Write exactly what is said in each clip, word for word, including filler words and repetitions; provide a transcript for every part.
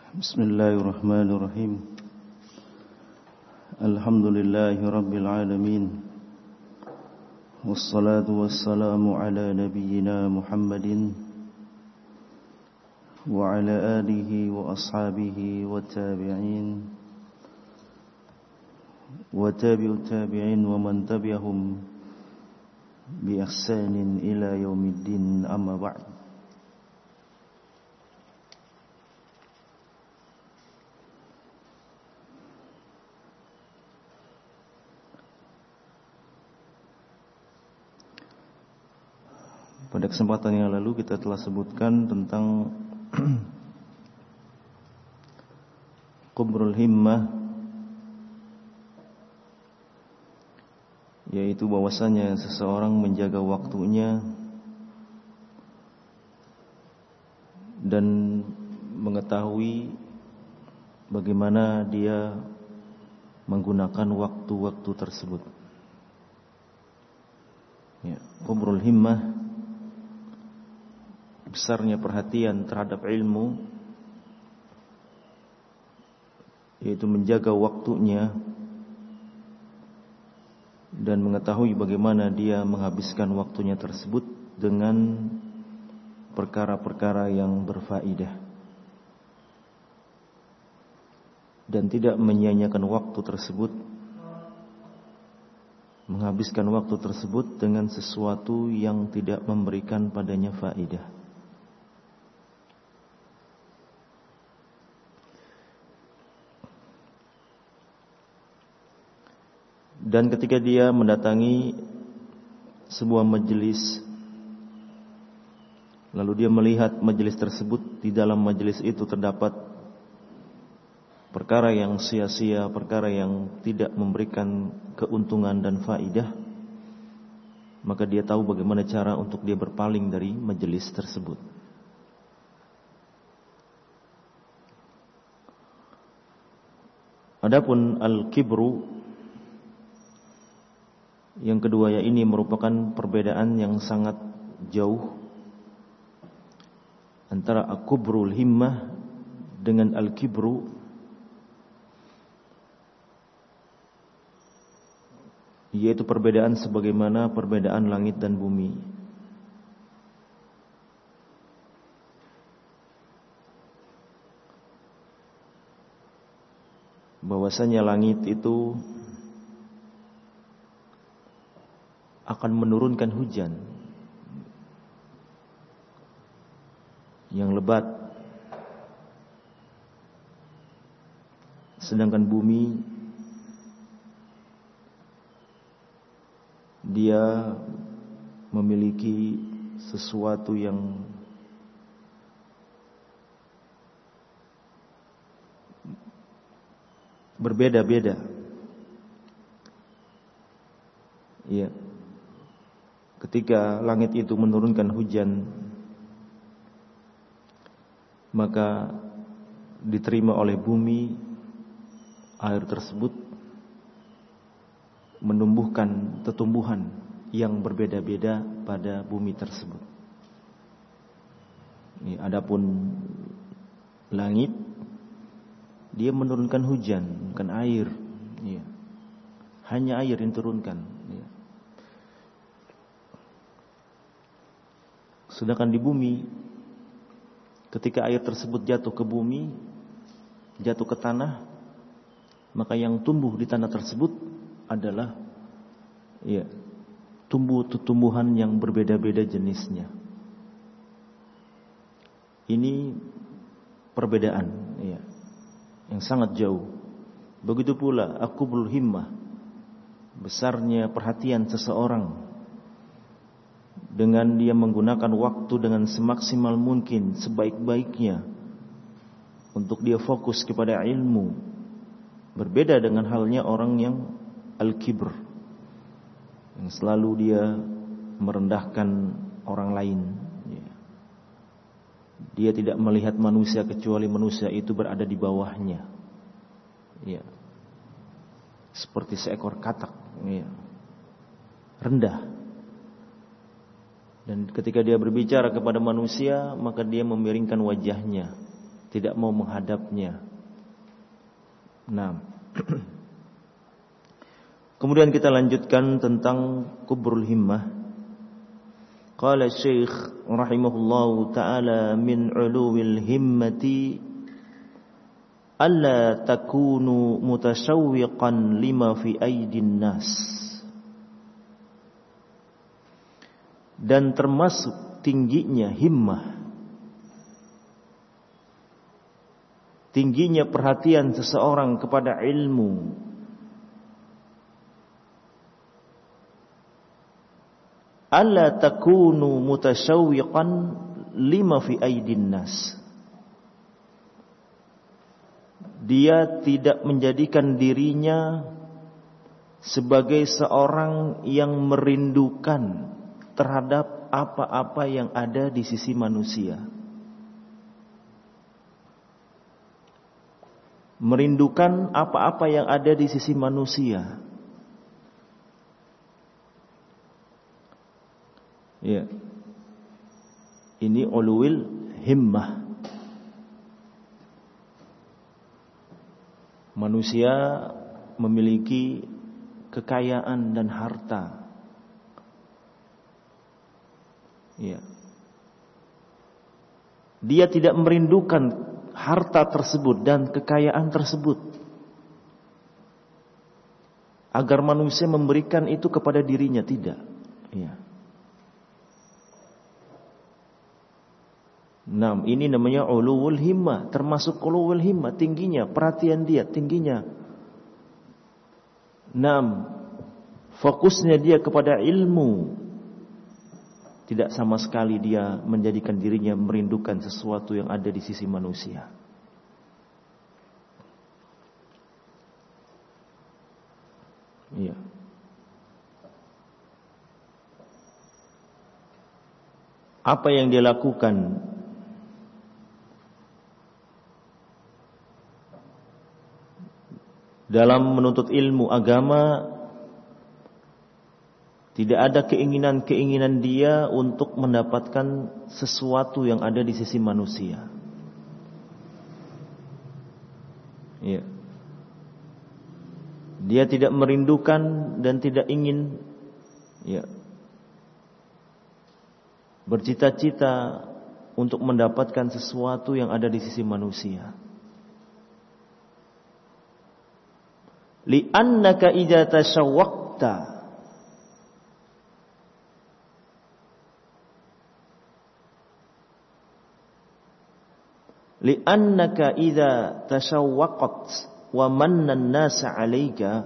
Bismillahirrahmanirrahim. Alhamdulillahi rabbil alamin. Wassalatu wassalamu ala nabiyyina Muhammadin wa ala alihi wa ashabihi wa tabi'in wa tabi'ut tabi'in wa man tabi'ahum bi ihsanin ila yaumiddin, amma ba'd. Pada kesempatan yang lalu kita telah sebutkan tentang Qubrul himmah, yaitu bahwasanya seseorang menjaga waktunya dan mengetahui bagaimana dia menggunakan waktu-waktu tersebut. Ya, Qubrul himmah, besarnya perhatian terhadap ilmu, yaitu menjaga waktunya dan mengetahui bagaimana dia menghabiskan waktunya tersebut dengan perkara-perkara yang berfaedah dan tidak menyia-nyiakan waktu tersebut, menghabiskan waktu tersebut dengan sesuatu yang tidak memberikan padanya faedah. Dan ketika dia mendatangi sebuah majelis, lalu dia melihat majelis tersebut, di dalam majelis itu terdapat perkara yang sia-sia, perkara yang tidak memberikan keuntungan dan faidah, maka dia tahu bagaimana cara untuk dia berpaling dari majelis tersebut. Adapun al-kibru, yang kedua ya, ini merupakan perbedaan yang sangat jauh antara al-kubrul himmah dengan al-kibru. Yaitu perbedaan sebagaimana perbedaan langit dan bumi. Bahwasanya langit itu akan menurunkan hujan yang lebat, sedangkan bumi dia memiliki sesuatu yang berbeda-beda. Iya. Ketika langit itu menurunkan hujan, maka diterima oleh bumi air tersebut, menumbuhkan tumbuhan yang berbeda-beda pada bumi tersebut. Ya, adapun langit, dia menurunkan hujan, bukan air. Ya. Hanya air yang turunkan. Ya. Sedangkan di bumi, ketika air tersebut jatuh ke bumi, jatuh ke tanah, maka yang tumbuh di tanah tersebut adalah ya, tumbuh-tumbuhan yang berbeda-beda jenisnya. Ini perbedaan ya, yang sangat jauh. Begitu pula al-kubrul himmah, besarnya perhatian seseorang dengan dia menggunakan waktu dengan semaksimal mungkin, sebaik-baiknya, untuk dia fokus kepada ilmu. Berbeda dengan halnya orang yang al-kibr, yang selalu dia merendahkan orang lain. Dia tidak melihat manusia kecuali manusia itu berada di bawahnya. Ya. Seperti seekor katak, ya. Rendah. Dan ketika dia berbicara kepada manusia, maka dia memiringkan wajahnya tidak mau menghadapnya. Nah, kemudian kita lanjutkan tentang kubrul himmah. Qala Syekh rahimahullahu ta'ala min uluwil himmati alla takunu mutashawwiqan lima fi aidin nas. Dan termasuk tingginya himmah, tingginya perhatian seseorang kepada ilmu, alla takunu mutashawwiqan lima fi aidin nas. Dia tidak menjadikan dirinya sebagai seorang yang merindukan terhadap apa-apa yang ada di sisi manusia. Merindukan apa-apa yang ada di sisi manusia. Ya. Ini ulul himmah. Manusia memiliki kekayaan dan harta. Ya. Dia tidak merindukan harta tersebut dan kekayaan tersebut agar manusia memberikan itu kepada dirinya, tidak. Ya. Nah, ini namanya ulul himmah, termasuk ulul himmah, tingginya perhatian dia, tingginya. Nah, fokusnya dia kepada ilmu. Tidak sama sekali dia menjadikan dirinya merindukan sesuatu yang ada di sisi manusia. Iya. Apa yang dia lakukan dalam menuntut ilmu agama, tidak ada keinginan-keinginan dia untuk mendapatkan sesuatu yang ada di sisi manusia. Ya. Dia tidak merindukan dan tidak ingin, ya, bercita-cita untuk mendapatkan sesuatu yang ada di sisi manusia. Li'annaka idza tashawwaqta, li'annaka idza tashawwaqat wa manna an-nas 'alaika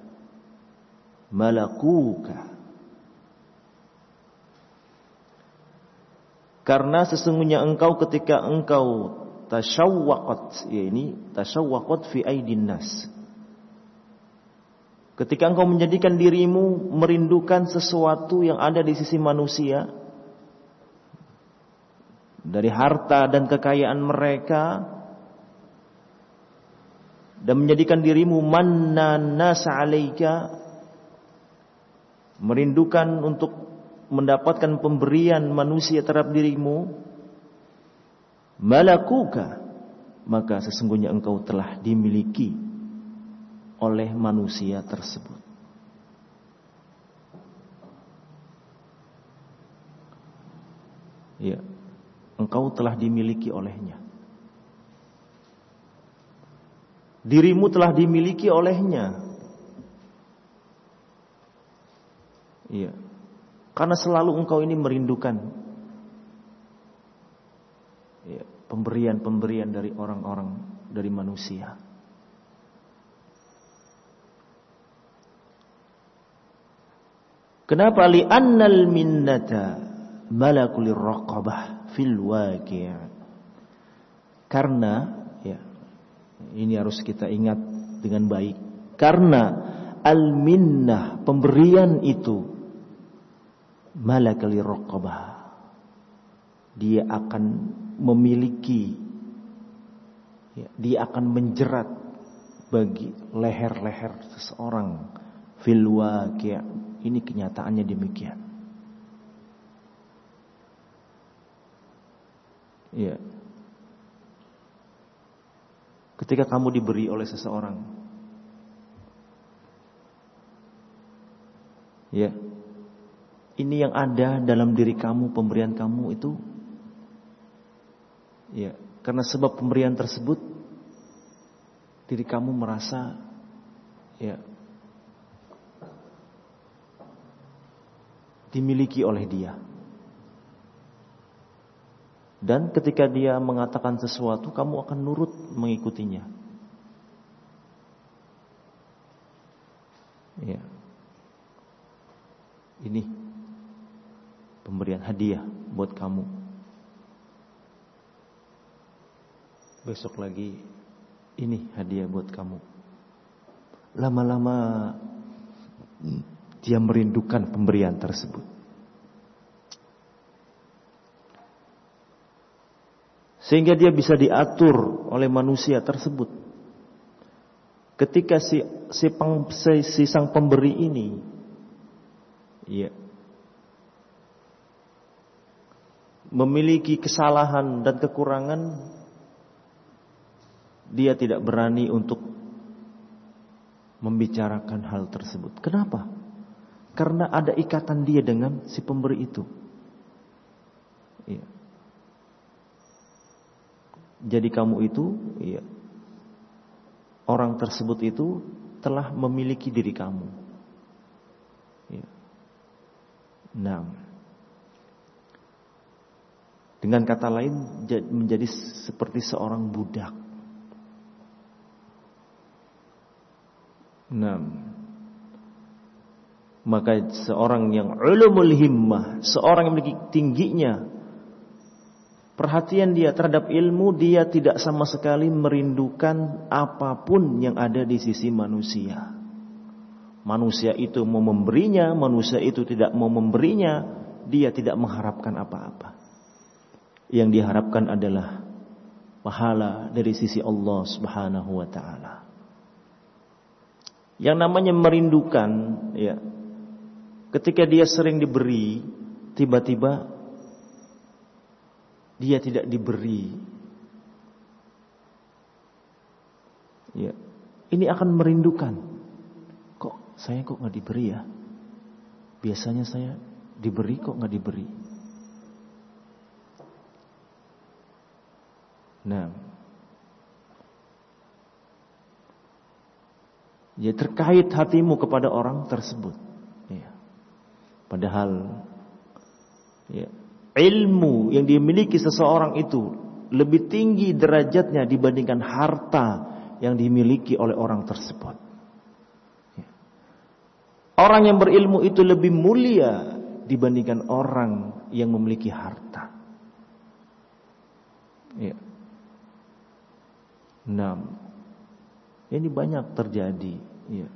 malakuka. Karena sesungguhnya engkau ketika engkau tashawwaqat, ya ini tashawwaqat fi aidin nas, ketika engkau menjadikan dirimu merindukan sesuatu yang ada di sisi manusia, dari harta dan kekayaan mereka, dan menjadikan dirimu mannan nasa 'alaika, merindukan untuk mendapatkan pemberian manusia terhadap dirimu, malakuka, maka sesungguhnya engkau telah dimiliki oleh manusia tersebut. Ya, engkau telah dimiliki olehnya. Dirimu telah dimiliki olehnya. Iya. Karena selalu engkau ini merindukan, ya, pemberian-pemberian dari orang-orang, dari manusia. Kenapa? Li'annal minnata malakul raqabah fil waqi'. Karena, ya, ini harus kita ingat dengan baik. Karena al-minnah, pemberian itu, malakul raqabah, dia akan memiliki, ya, dia akan menjerat bagi leher-leher seseorang fil waqi'. Ini kenyataannya demikian. Ya. ketika kamu diberi oleh seseorang, ya, ini yang ada dalam diri kamu, pemberian kamu itu, ya, karena sebab pemberian tersebut, diri kamu merasa, ya, dimiliki oleh dia. Dan ketika dia mengatakan sesuatu, kamu akan nurut mengikutinya. Ya. Ini pemberian hadiah buat kamu. Besok lagi, ini hadiah buat kamu. Lama-lama dia merindukan pemberian tersebut. Sehingga dia bisa diatur oleh manusia tersebut. Ketika si, si, peng, si, si sang pemberi ini, ya, memiliki kesalahan dan kekurangan, dia tidak berani untuk membicarakan hal tersebut. Kenapa? Karena ada ikatan dia dengan si pemberi itu. Ya. Jadi kamu itu, ya, orang tersebut itu telah memiliki diri kamu. Ya. Nah, dengan kata lain, menjadi seperti seorang budak. Nah, maka seorang yang ulumul himmah, seorang yang memiliki tingginya perhatian dia terhadap ilmu, dia tidak sama sekali merindukan apapun yang ada di sisi manusia. Manusia itu mau memberinya, manusia itu tidak mau memberinya, dia tidak mengharapkan apa-apa. Yang diharapkan adalah pahala dari sisi Allah Subhanahu wa taala. Yang namanya merindukan, ya, ketika dia sering diberi, tiba-tiba dia tidak diberi, ya, ini akan merindukan. Kok saya kok nggak diberi ya? Biasanya saya diberi, kok nggak diberi? Nah, ya, terkait hatimu kepada orang tersebut, ya. Padahal, ya, ilmu yang dimiliki seseorang itu lebih tinggi derajatnya dibandingkan harta yang dimiliki oleh orang tersebut. Orang yang berilmu itu lebih mulia dibandingkan orang yang memiliki harta. Ya. Nah, ini banyak terjadi. Ya.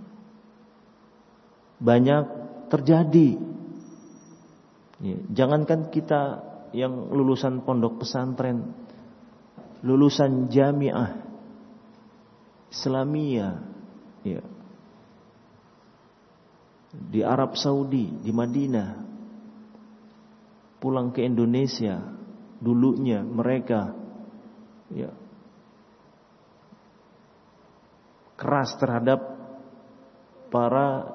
Banyak terjadi. Ya, jangankan kita yang lulusan pondok pesantren, lulusan jamiah Islamiyah, ya, di Arab Saudi, di Madinah, pulang ke Indonesia, dulunya mereka, ya, keras terhadap para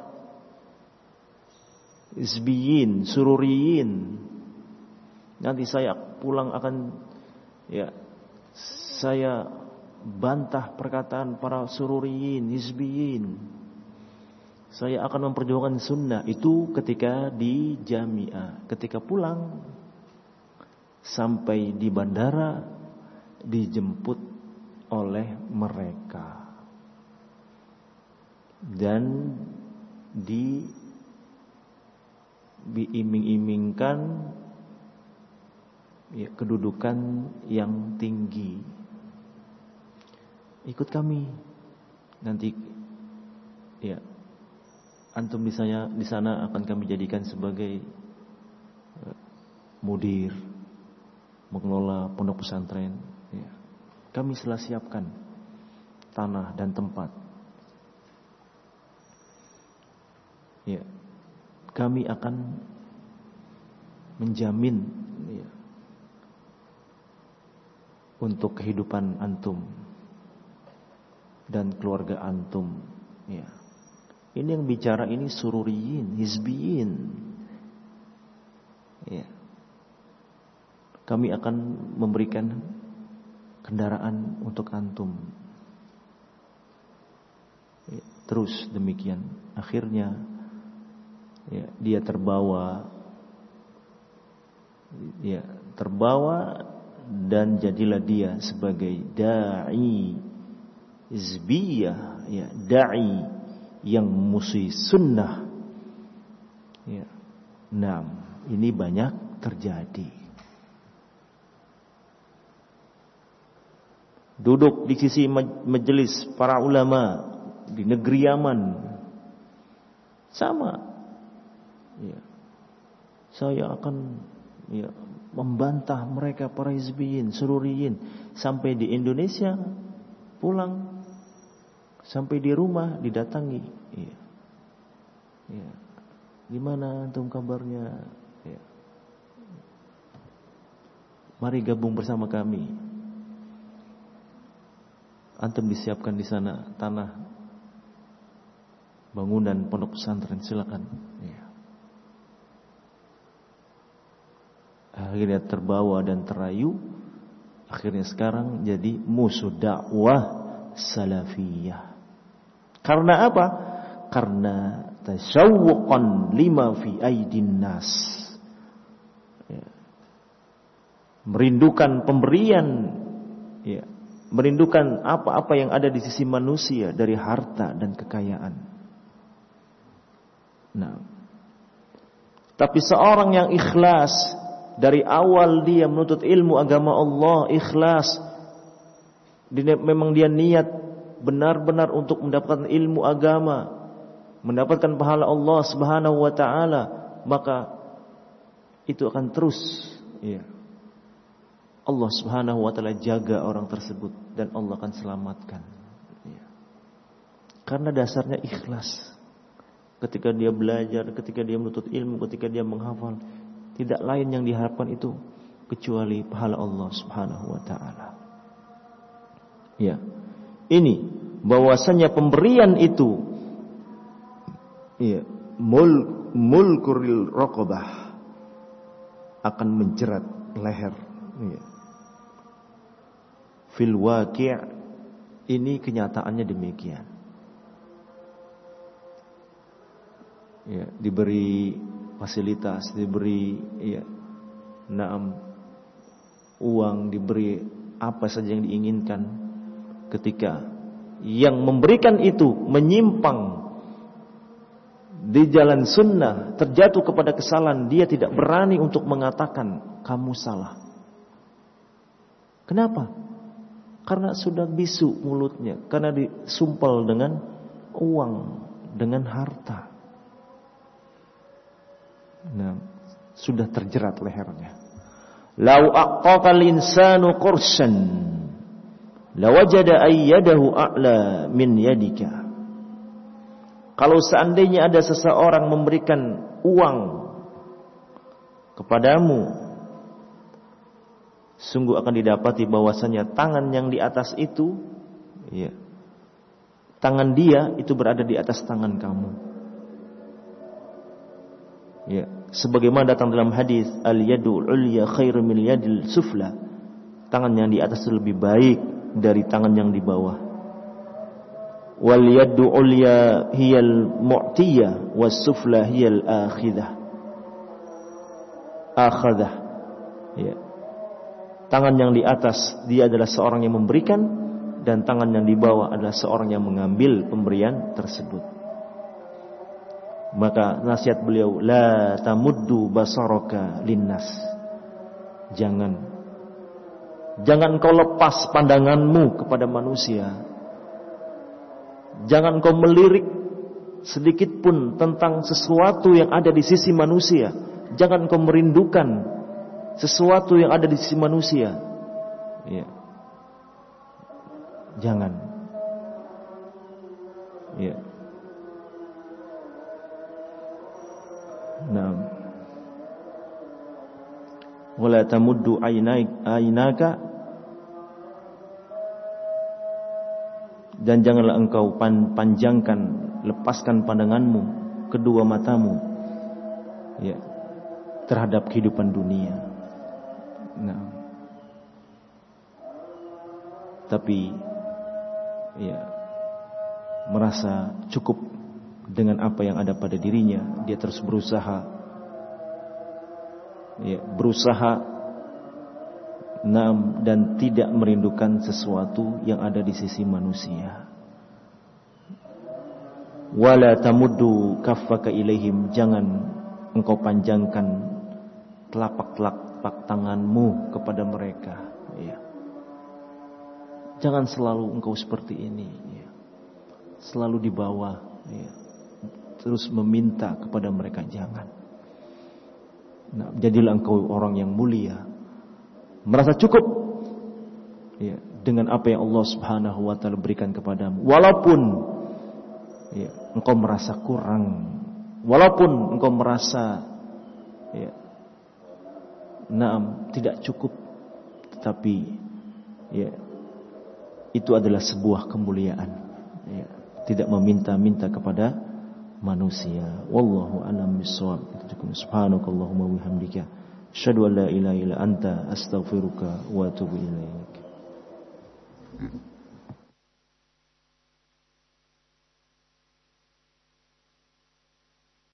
Hizbiyin, Sururiyin. Nanti saya pulang akan, ya, saya bantah perkataan para Sururiyin, Hizbiyin. Saya akan memperjuangkan sunnah. Itu ketika di jamiah. Ketika pulang, sampai di bandara, dijemput oleh mereka dan di diiming-imingkan, ya, kedudukan yang tinggi. Ikut kami, nanti, ya, antum di sana, di sana akan kami jadikan sebagai uh, mudir, mengelola pondok pesantren. Ya. Kami telah siapkan tanah dan tempat. Ya. Kami akan menjamin, ya, untuk kehidupan antum. dan keluarga antum. Ya. Ini yang bicara ini sururiyin, hizbiyin. Ya. Kami akan memberikan kendaraan untuk antum. Ya. Terus demikian. Akhirnya ya, dia terbawa, ya, terbawa dan jadilah dia sebagai da'i hizbiyah, ya, da'i yang musuh sunnah. Ya. Nah, ini banyak terjadi. Duduk di sisi majelis para ulama di negeri Yaman, sama. Ya. Saya akan ya, membantah mereka para hizbiyin, sururiyin. Sampai di Indonesia pulang, sampai di rumah didatangi. Ya. Ya. Gimana antum kabarnya? Ya. Mari gabung bersama kami. Antum disiapkan di sana tanah bangunan pondok pesantren, silakan. Ya. Akhirnya terbawa dan terayu. Akhirnya sekarang jadi musuh dakwah salafiyah. Karena apa? Karena tasyawuqan lima fi aidin nas. Ya. Merindukan pemberian, ya, merindukan apa-apa yang ada di sisi manusia dari harta dan kekayaan. Nah, tapi seorang yang ikhlas dari awal dia menuntut ilmu agama Allah, ikhlas, dia, memang dia niat benar-benar untuk mendapatkan ilmu agama, mendapatkan pahala Allah Subhanahu wa taala, maka itu akan terus, ya, Allah Subhanahu wa taala jaga orang tersebut dan Allah akan selamatkan. Ya. Karena dasarnya ikhlas. Ketika dia belajar, ketika dia menuntut ilmu, ketika dia menghafal, tidak lain yang diharapkan itu kecuali pahala Allah Subhanahu wa taala. Ya. Ini bahwasanya pemberian itu, ya, mul mulkuril raqabah, akan menjerat leher. Ya. Fil waqi', ini kenyataannya demikian. Ya, diberi fasilitas, diberi, ya, naam, uang, diberi apa saja yang diinginkan. Ketika yang memberikan itu menyimpang di jalan sunnah, terjatuh kepada kesalahan, dia tidak berani untuk mengatakan kamu salah. Kenapa? Karena sudah bisu mulutnya, karena disumpal dengan uang, dengan harta. Nah, sudah terjerat lehernya. Lau aqaqal insanu qursan lawajada ayyadahu a'la min yadika. Kalau seandainya ada seseorang memberikan uang kepadamu, sungguh akan didapati bahwasanya tangan yang di atas itu, ya, tangan dia itu berada di atas tangan kamu. Ya, sebagaimana datang dalam hadis, al-yadul ulya khairu min yadil sufla. Tangan yang di atas lebih baik dari tangan yang di bawah. Wal yadu ulya hiyal mu'tiyah was sufla hiyal akhidah. Akhadah. Ya. Tangan yang di atas dia adalah seorang yang memberikan, dan tangan yang di bawah adalah seorang yang mengambil pemberian tersebut. Maka nasihat beliau, la tamuddu basaraka linnas. Jangan Jangan kau lepas pandanganmu kepada manusia. Jangan kau melirik sedikit pun tentang sesuatu yang ada di sisi manusia. Jangan kau merindukan sesuatu yang ada di sisi manusia. Ya. Jangan. Ya. Nah, wala tamuddu aynaka Dan janganlah engkau panjangkan, lepaskan pandanganmu, kedua matamu, ya, terhadap kehidupan dunia. Nah, tapi ya, merasa cukup dengan apa yang ada pada dirinya, dia terus berusaha, ya, berusaha Naam, dan tidak merindukan sesuatu yang ada di sisi manusia. Wala tamuddu kaffaka ilaihim, jangan engkau panjangkan telapak-telapak tanganmu kepada mereka, ya. Jangan selalu engkau seperti ini, ya. Selalu di bawah, ya. Terus meminta kepada mereka, jangan. Nah, jadilah engkau orang yang mulia, merasa cukup, ya, dengan apa yang Allah Subhanahu wa taala berikan kepadamu. Walaupun, ya, engkau merasa kurang, walaupun engkau merasa, ya, naam, tidak cukup, tetapi, ya, itu adalah sebuah kemuliaan, ya, tidak meminta-minta kepada manusia. Wallahu a'lam bishawab. Subhanakallahumma wa bihamdika, asyhadu an la ilaha illa anta, astaghfiruka wa atubu ilaik.